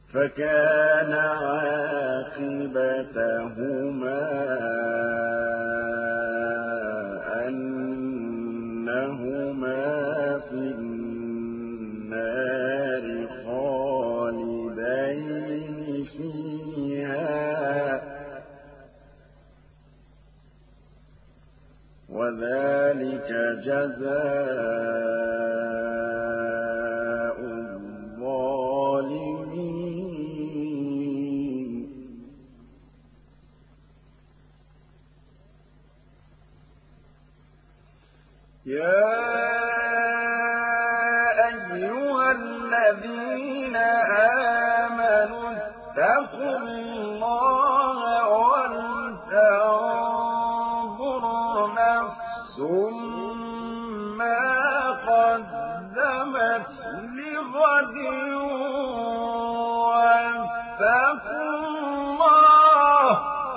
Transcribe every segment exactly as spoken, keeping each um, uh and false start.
فكان عاقبتهما أنهما في النار خالدين فيها وذلك جزاء الظالمين. يا أيها الذين آمنوا اتقوا الله ولتنظر نفس ما قدمت لغد واتقوا الله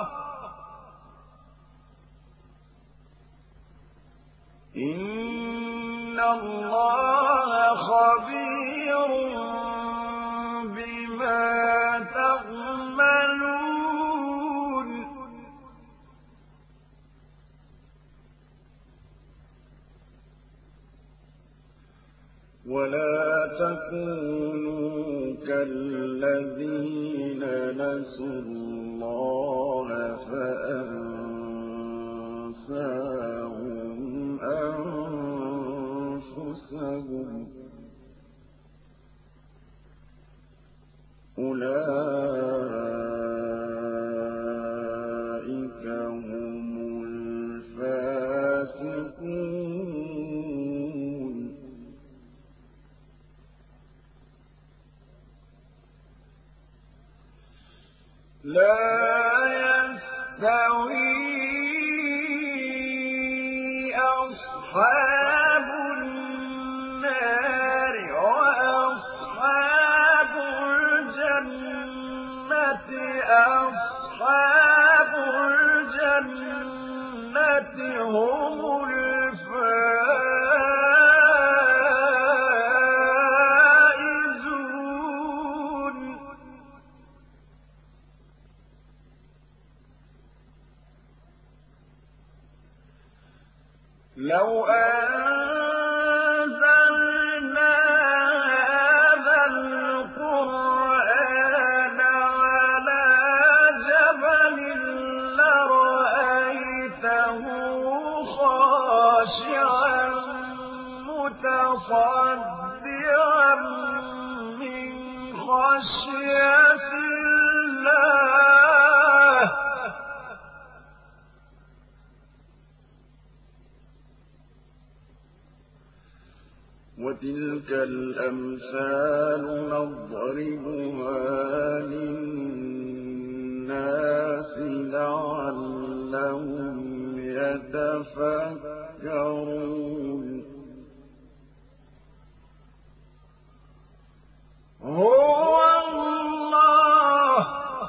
إن الله خبير بما تعملون. ولا تكونوا كالذين نسوا الله فأنساهم أنفسهم أولئك هم الفاسقون. لا يستوي أصحاب النار وأصحاب الجنة أصحاب الجنة هم الفائزون. لو أنزلنا هذا القرآن على جبل لرأيته خاشعا متصدعا من خشية الله. وتلك الأمثال نضربها للناس لعلهم يتفكرون. هو الله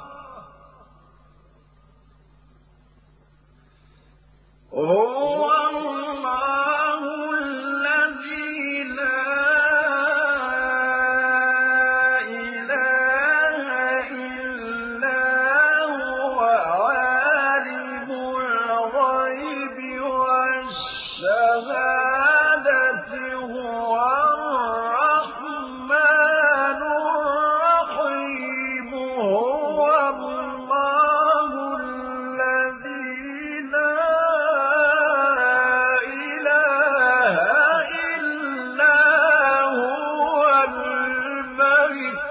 هو الله الذي لا إله إلا هو عالم الغيب والشهادة هو الرحمن الرحيم. هو الله الذي لا إله إلا هو الملك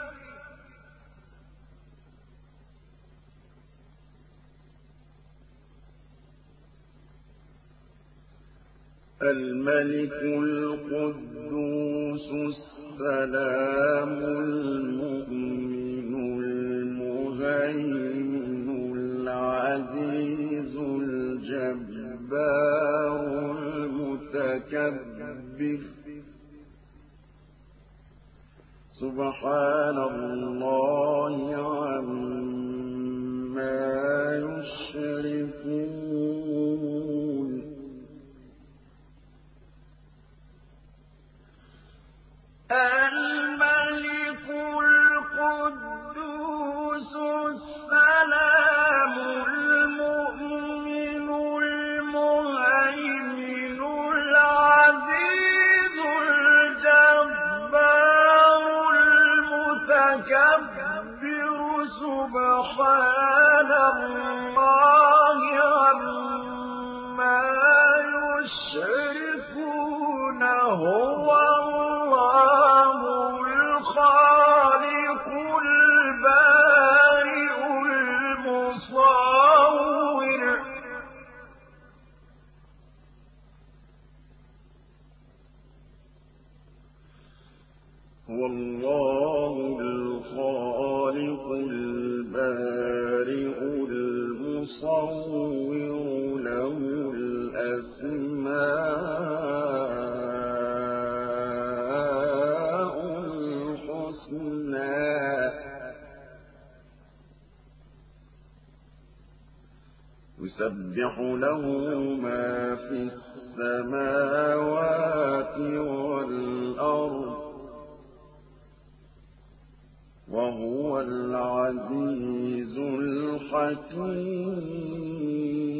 الملك القدوس السلام المؤمن المهيمن العزيز الجبار المتكبر. سبحان الله عما يشركون. الملك القدوس يُكَبِّرُ سُبْحَانَ اللَّهِ عَمَّا يُشْرِكُونَ هُوَ اللَّهُ الْخَالِقُ الْبَارِئُ الْمُصَوِّرُ هُوَ اللَّهُ الْخَالِقُ الْبَارِئُ الْمُصَوِّرُ لَهُ الْأَسْمَاءُ الْحُسْنَى يُسَبِّحُ لَهُ مَا فِي السَّمَاوَاتِ وَالْأَرْضِ وَهُوَ الْعَزِيزُ الْحَكِيمُ